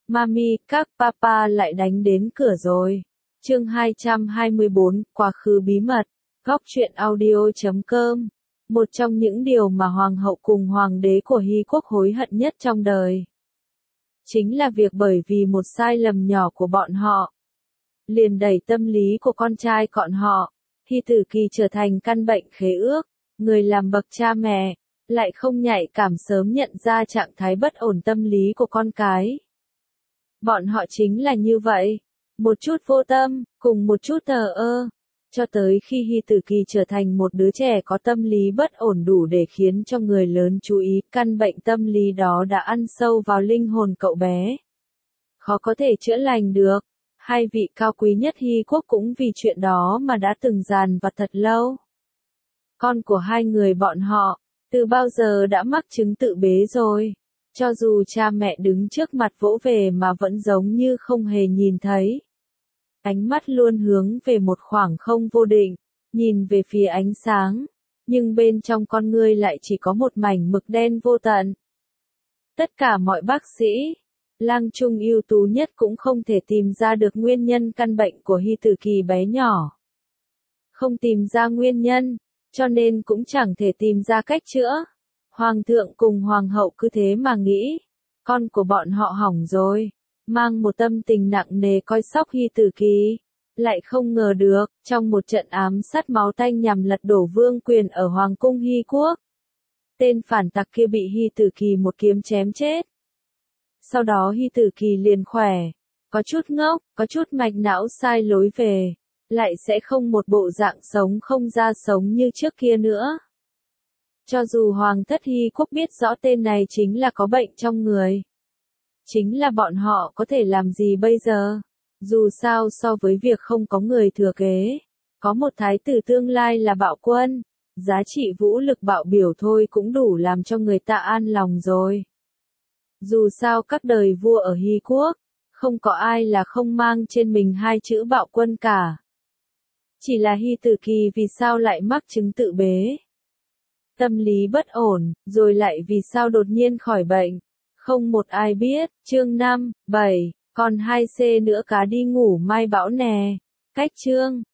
Mami, các papa lại đánh đến cửa rồi. Chương 224, quá khứ bí mật. Góc truyện audio.com. Một trong những điều mà hoàng hậu cùng hoàng đế của Hy quốc hối hận nhất trong đời chính là việc bởi vì một sai lầm nhỏ của bọn họ liền đẩy tâm lý của con trai bọn họ, Hy Tử Kỳ trở thành căn bệnh khế ước. Người làm bậc cha mẹ lại không nhạy cảm sớm nhận ra trạng thái bất ổn tâm lý của con cái. Bọn họ chính là như vậy, một chút vô tâm, cùng một chút thờ ơ, cho tới khi Hy Tử Kỳ trở thành một đứa trẻ có tâm lý bất ổn đủ để khiến cho người lớn chú ý, căn bệnh tâm lý đó đã ăn sâu vào linh hồn cậu bé. Khó có thể chữa lành được. Hai vị cao quý nhất Hy quốc cũng vì chuyện đó mà đã từng dằn vặt thật lâu. Con của hai người bọn họ, từ bao giờ đã mắc chứng tự bế rồi. Cho dù cha mẹ đứng trước mặt vỗ về mà vẫn giống như không hề nhìn thấy. Ánh mắt luôn hướng về một khoảng không vô định, nhìn về phía ánh sáng, nhưng bên trong con ngươi lại chỉ có một mảnh mực đen vô tận. Tất cả mọi bác sĩ, lang trung ưu tú nhất cũng không thể tìm ra được nguyên nhân căn bệnh của Hy Tử Kỳ bé nhỏ. Không tìm ra nguyên nhân, cho nên cũng chẳng thể tìm ra cách chữa. Hoàng thượng cùng hoàng hậu cứ thế mà nghĩ, con của bọn họ hỏng rồi, mang một tâm tình nặng nề coi sóc Hy Tử Kỳ. Lại không ngờ được, trong một trận ám sát máu tanh nhằm lật đổ vương quyền ở Hoàng cung Hy quốc, tên phản tặc kia bị Hy Tử Kỳ một kiếm chém chết. Sau đó Hy Tử Kỳ liền khỏe, có chút ngốc, có chút mạch não sai lối về, lại sẽ không một bộ dạng sống không ra sống như trước kia nữa. Cho dù Hoàng thất Hy quốc biết rõ tên này chính là có bệnh trong người, chính là bọn họ có thể làm gì bây giờ? Dù sao so với việc không có người thừa kế, có một thái tử tương lai là bạo quân, giá trị vũ lực bạo biểu thôi cũng đủ làm cho người ta an lòng rồi. Dù sao các đời vua ở Hy quốc, không có ai là không mang trên mình hai chữ bạo quân cả. Chỉ là Hy Tử Kỳ vì sao lại mắc chứng tự bế? Tâm lý bất ổn, rồi lại vì sao đột nhiên khỏi bệnh? Không một ai biết. Chương 5, 7, còn 2C nữa cá đi ngủ mai bão nè. Cách chương